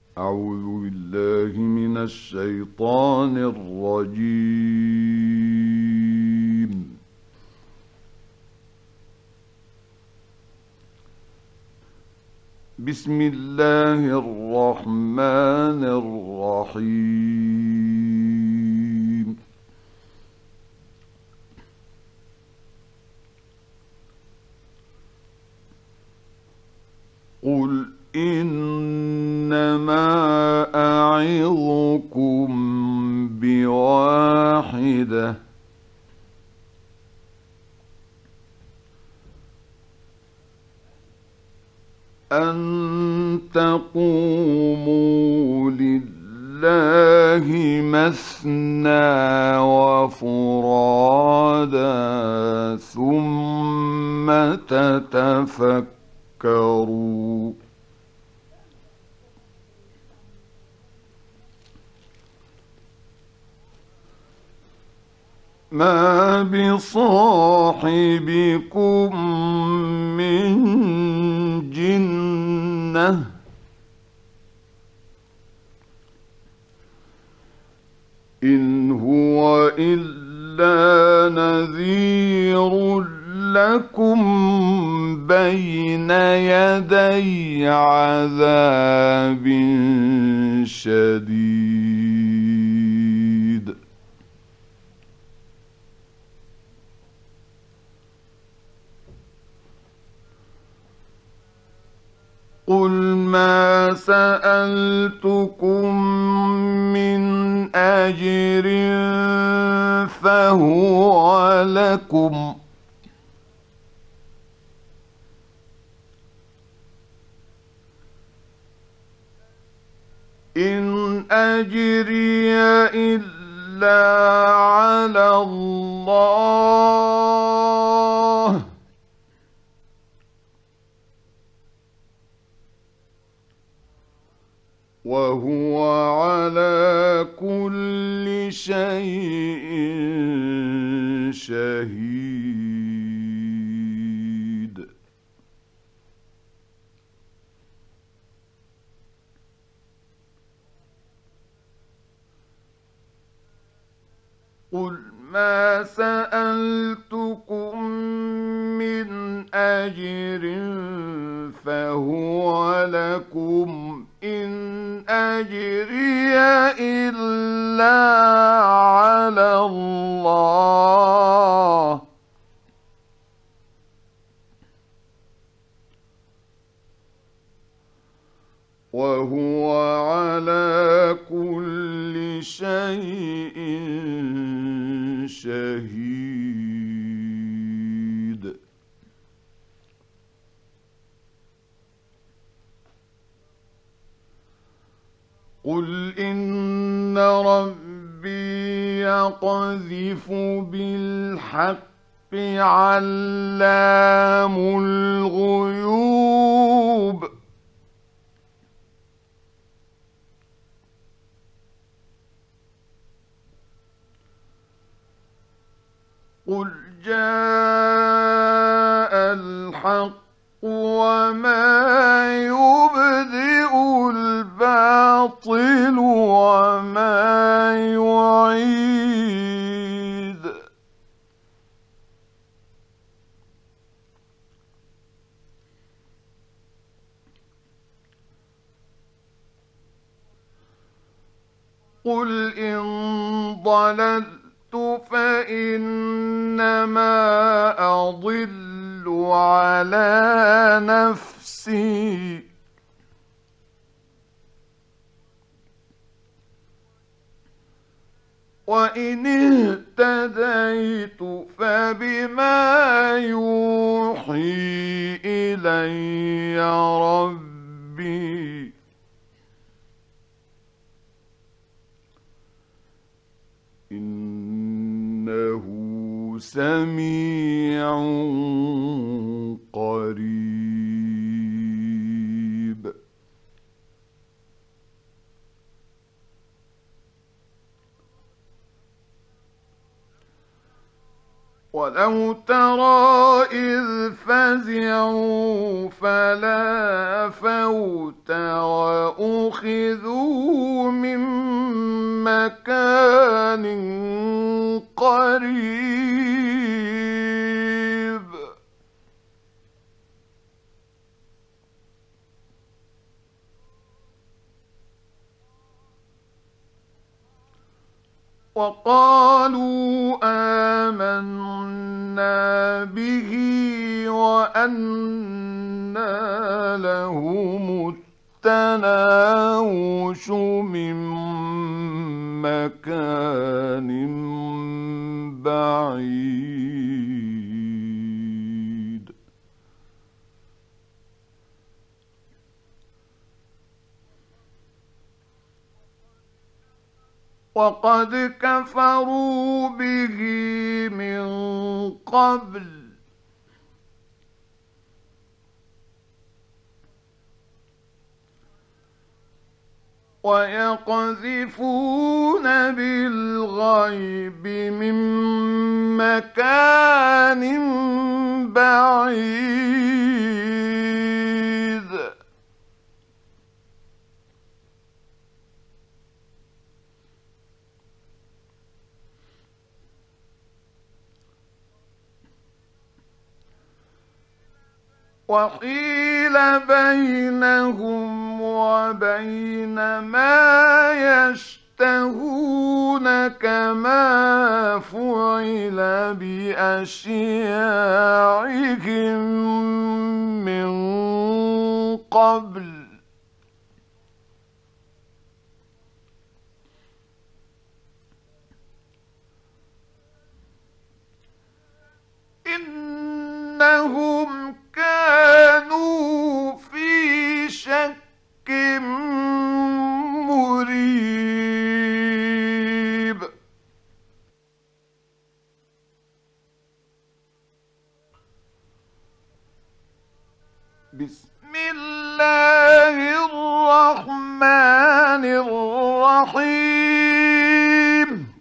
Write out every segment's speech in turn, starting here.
أعوذ بالله من الشيطان الرجيم. بسم الله الرحمن الرحيم. قل إنما أعظكم بواحدة، أن تقوموا لله مثنى وفرادا ثم تتفكروا. ما بصاحبكم من جنة، إن هو إلا نذير لكم بين يدي عذاب شديد. قل ما سألتكم من أجر فهو لكم، إن أجري إلا على الله، وهو على كل شيء شهيد. قل ما سألتكم من أجر فهو لكم، إن أجري إلا على الله، وهو على كل شيء شهيد. قل إن ربي يقذف بالحق علام الغيوب. قل جاء الحق وما يبدئ الباطل وما يعيد. قل إن ضللت فإنما أضل على نفسي، وإن اهتديت فبما يوحي إلي ربي، إنه سميع قريب. ولو ترى إذ فزعوا فلا فوت وأخذوا من مكان قريب وقالوا آمنا به وأنى لهم التناوش من مكان بعيد وقد كفروا به من قبل ويقذفون بالغيب من مكان بعيد وحيل بينهم وبين ما يشتهون كما فعل بأشياعهم من قبل إنهم كانوا في شك مريب بسم الله الرحمن الرحيم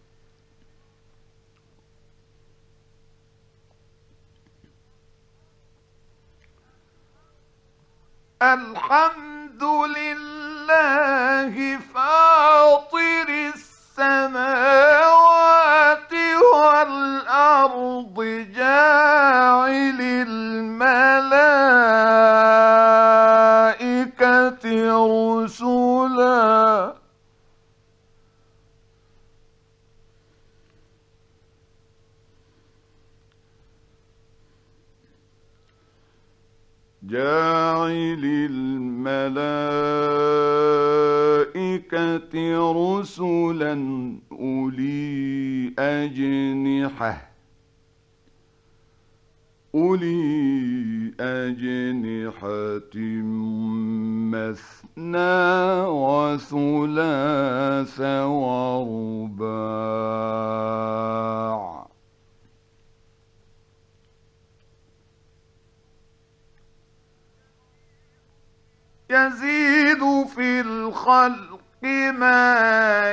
الحمد لله فاطر السماوات والأرض جاعل الملائكة رسلا جاعل الملائكة رسلا أولي أجنحة مثنى وثلاث ورباع يزيد في الخلق ما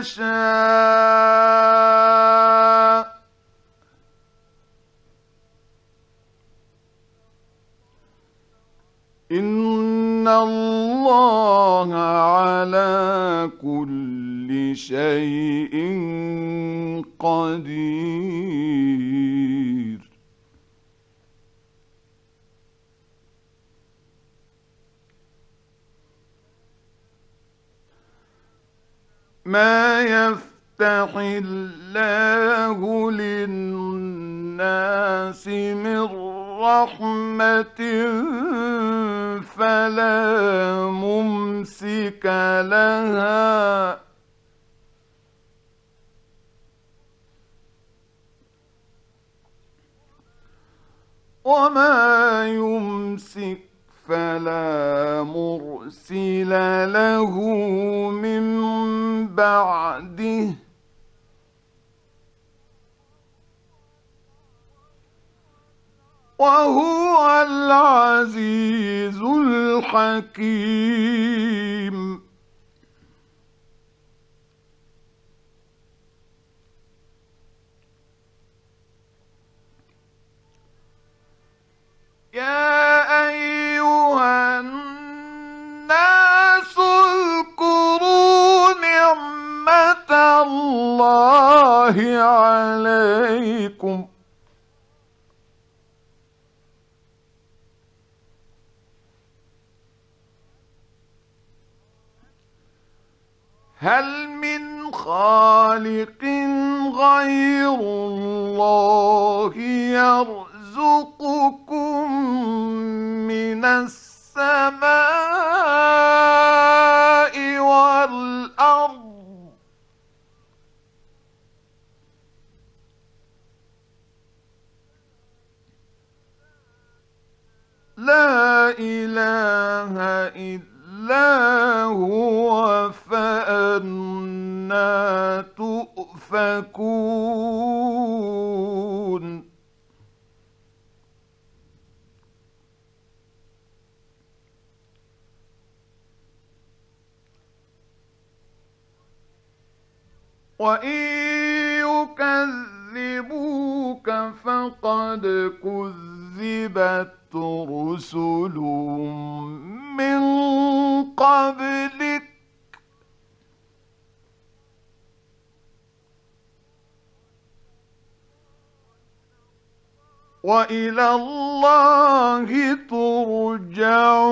يشاء إن الله على كل شيء قدير ما يفتح الله للناس من رحمة فلا ممسك لها وما يمسك فلا مرسل له من بعده وهو العزيز الحكيم الله عليكم هل من خالق غير الله يرزقكم من السماء والأرض لا إله إلا هو فأنى تؤفكون وإن يكذبوك فقد كذبت رسل من قبلك وإلى الله ترجع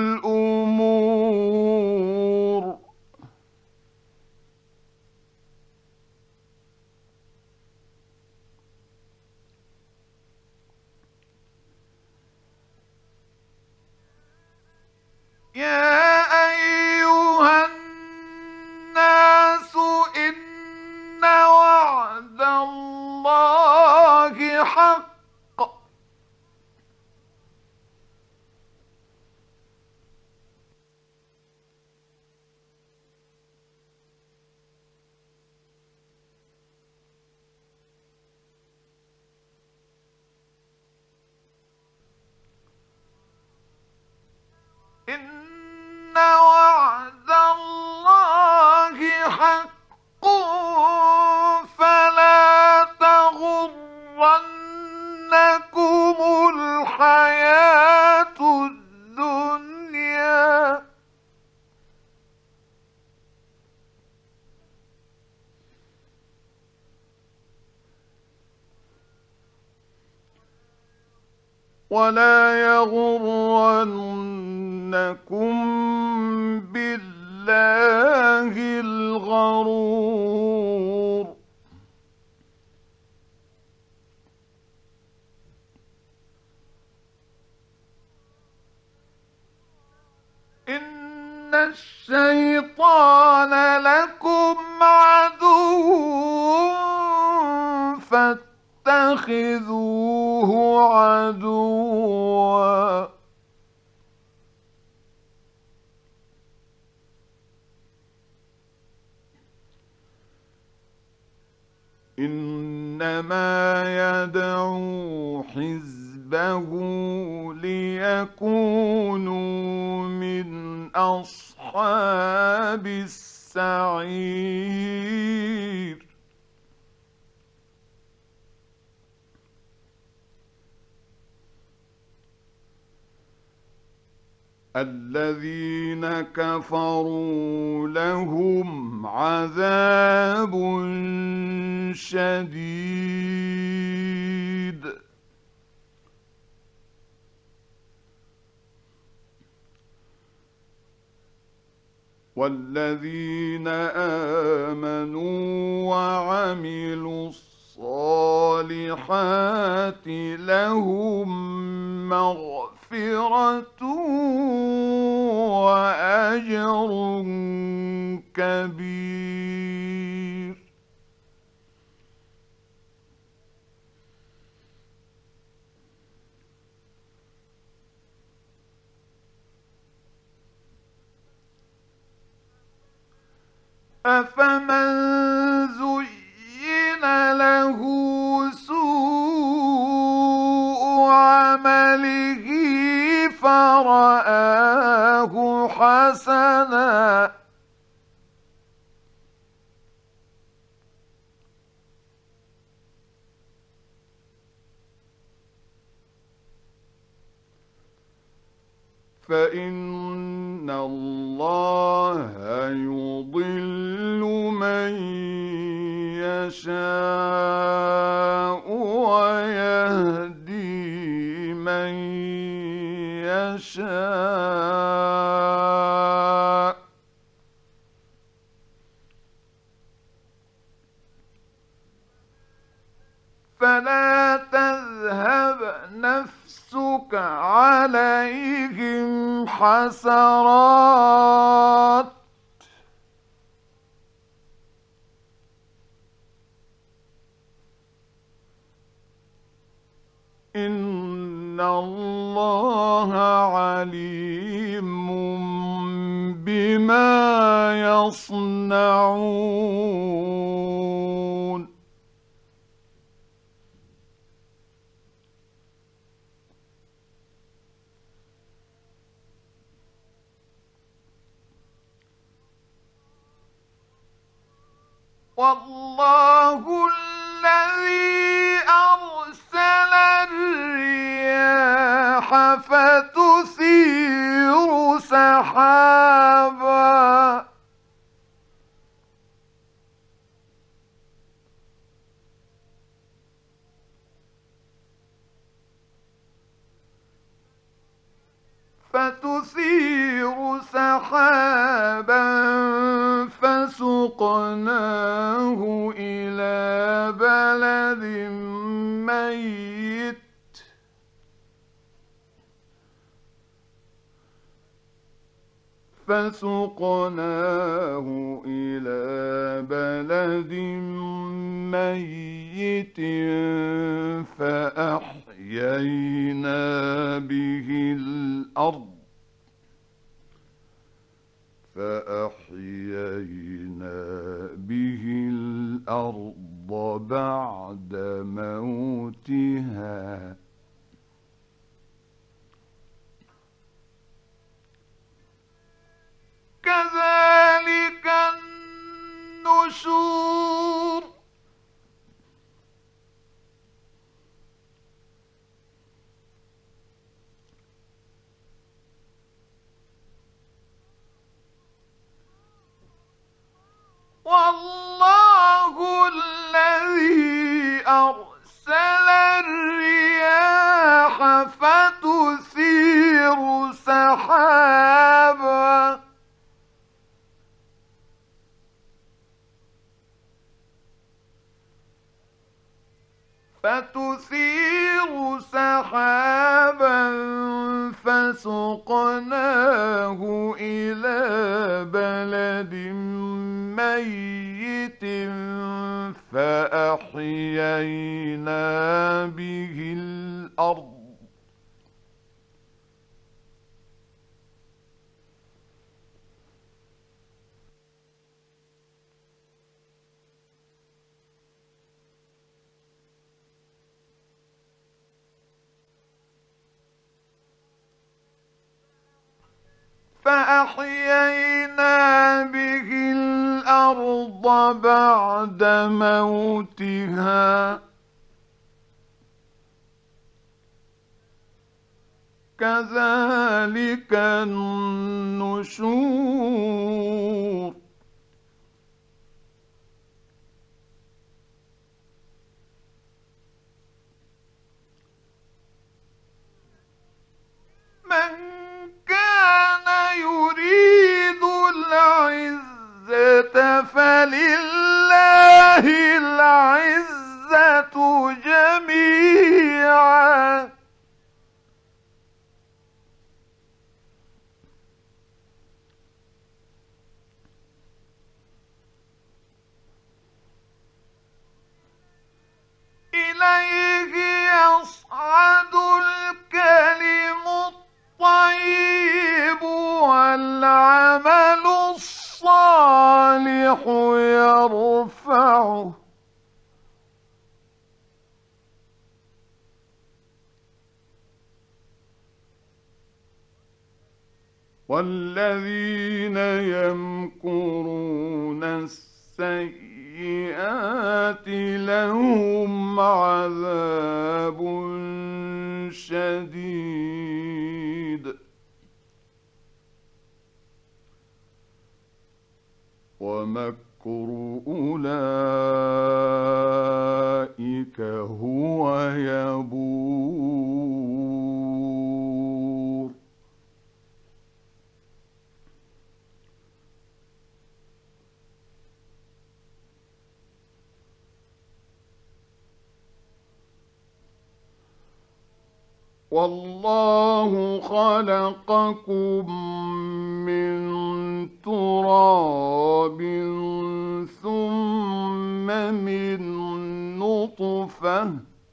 الأمور يا أيها الناس إن وعد الله حق إن وعد الله حق فلا تغرنكم الحياة الدنيا ولا يغرنكم بالله الغرور إن الشيطان لكم عدو فاتخذوه عدوا إنما يدعو حزبه ليكونوا من أصحاب السعير الذين كفروا لهم عذاب شديد والذين آمنوا وعملوا الصالحات لهم مغفرة وأجر كبير أفمن زين له سوء عمله فرآه حسنا فإن الله يضل من يشاء نفسك عليهم حسرات إن الله عليم بما يصنعون والله الذي أرسل الرياح فتثير سحابا فسقناه إلى بلد ميت فسقناه إلى بلد ميت فأحيينا به الأرض بعد موتها كذلك النشور والله الذي أرسل الرياح فتثير سحابا فسقناه إلى بلد ميت فأحيينا به الأرض بعد موتها كذلك النشور من كان يريد العزة فلله العزة جميعا إليه يصعد الكلم الطيب والعمل الصالح يرفعه والذين يمكرون السيئات لهم عذاب شديد ومكر أولئك هو يبور والله خلقكم من تراب ثم من نطفة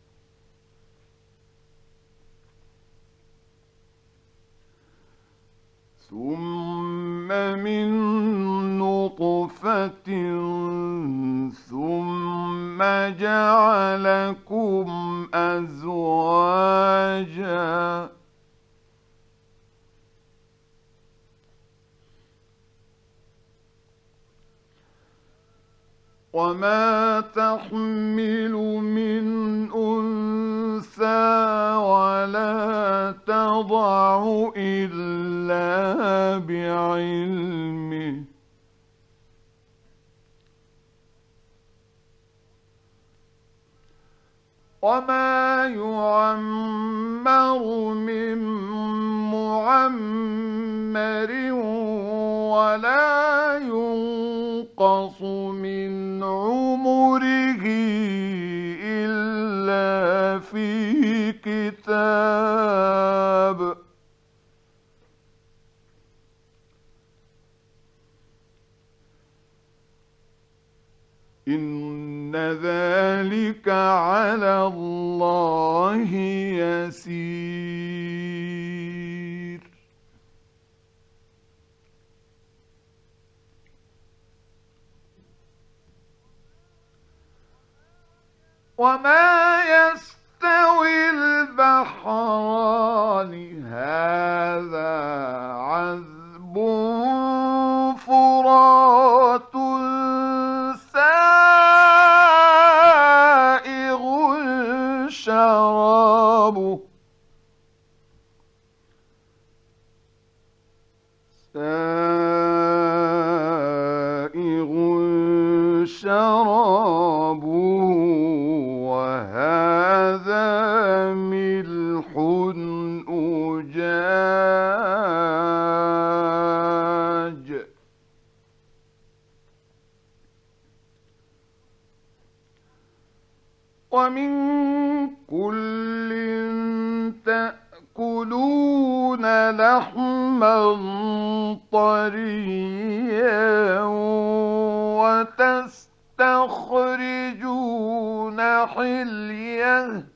ثم جعلكم أزواجا وما تحمل من أنثى ولا تضع إلا بعلمه وما يعمر من معمر ولا ينقص من عمره إلا في كتاب إن ذلك على الله يسير وما يستوي البحران هذا عذب فرات سائغ شرابه وهذا ملح أجاج ومن كل تأكلون لحما طريا وتستخرجون حلية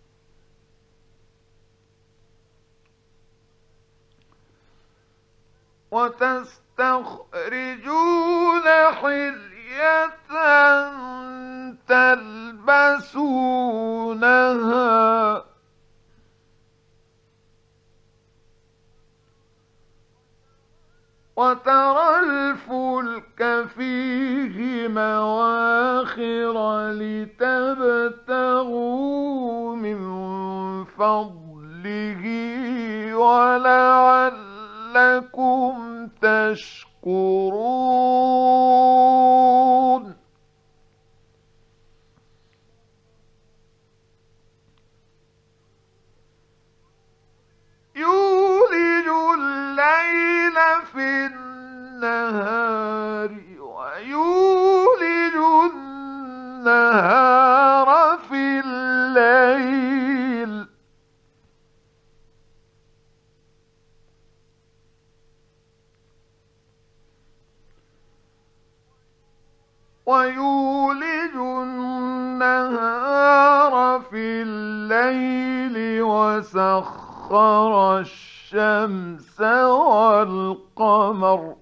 تلبسونها وترى الفلك فيه مواخر لتبتغوا من فضله ولعلكم تشكرون يولج الليل في النهار ويولج النهار في الليل وسخر الشمس والقمر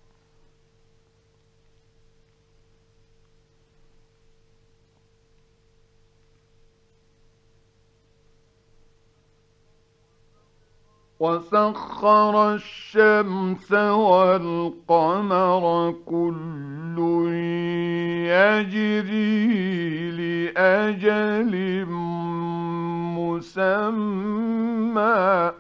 كل يجري لأجل مسمى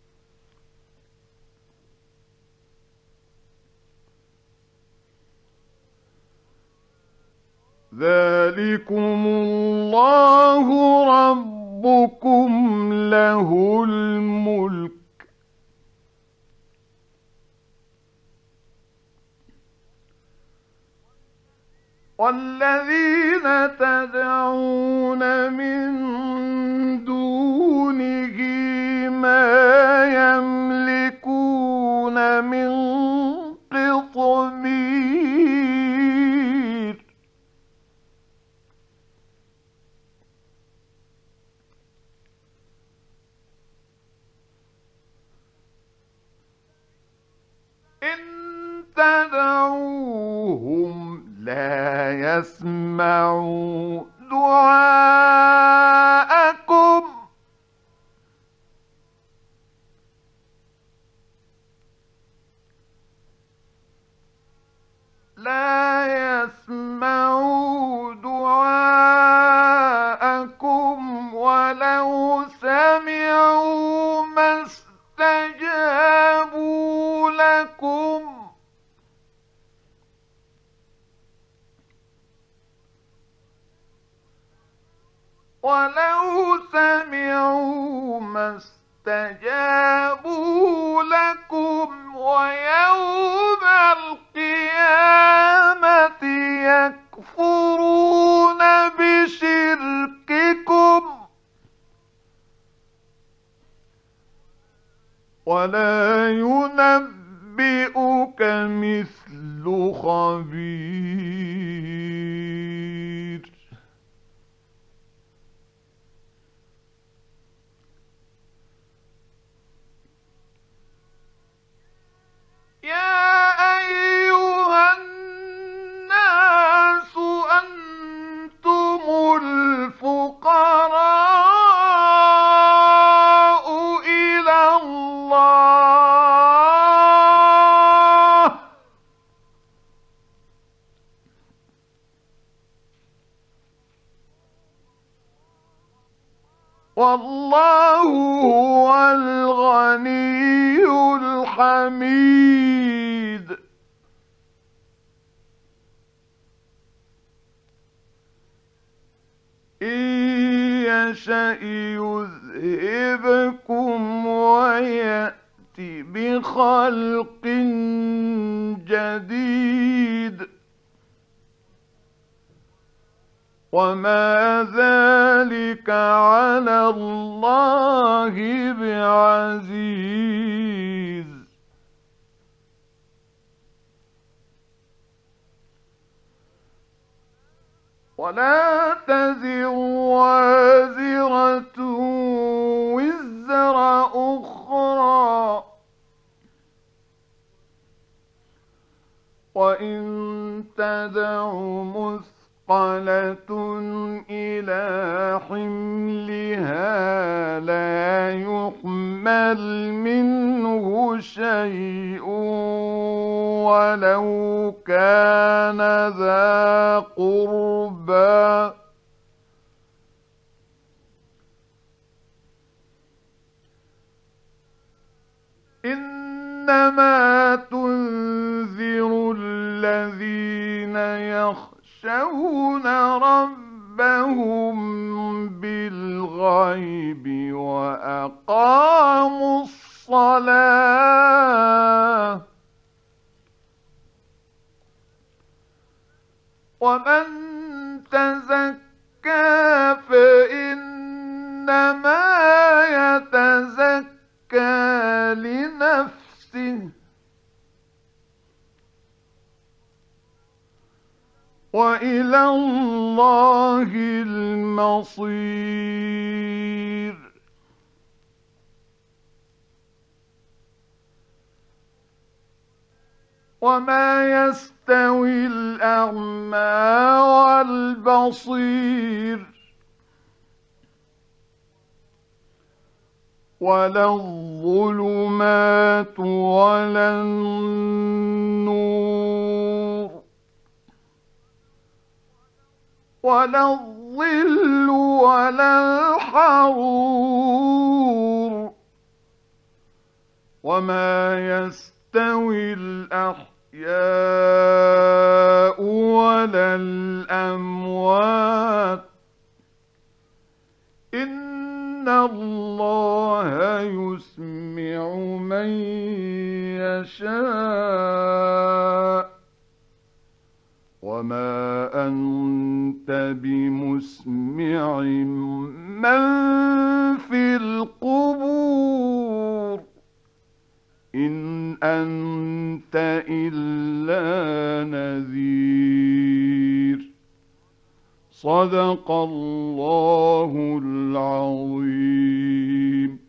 ذلكم الله ربكم له الملك والذين تدعون من دونه ما يملكون من قطمير إن تدعوهم لا يسمعوا دعاءكم ولو سمعوا ما استجابوا لكم ولو سمعوا ما استجابوا لكم ويوم القيامة يكفرون بشرككم ولا ينبئك مثل خبير يا أيها الناس أنتم الفقراء إلى الله والله هو الغني الحميد إن يشأ يذهبكم ويأت بخلق جديد وما ذلك على الله بعزيز ولا تزر وازرة وزر أخرى وإن تدع مثقلة إلى حملها لا يحمل منه شيء ولو كان ذا قربى إنما تنذر الذين يخشون ربهم بالغيب وأقاموا الصلاة ومن تزكى فإنما يتزكى لنفسه وإلى الله المصير وما يستوي الأعمى والبصير ولا الظلمات ولا النور ولا الظل ولا الحرور وما يستوي الأحياء ولا الأموات إن الله يسمع من يشاء وما أنت بمسمع من في القبور أنت إلا نذير. صدق الله العظيم.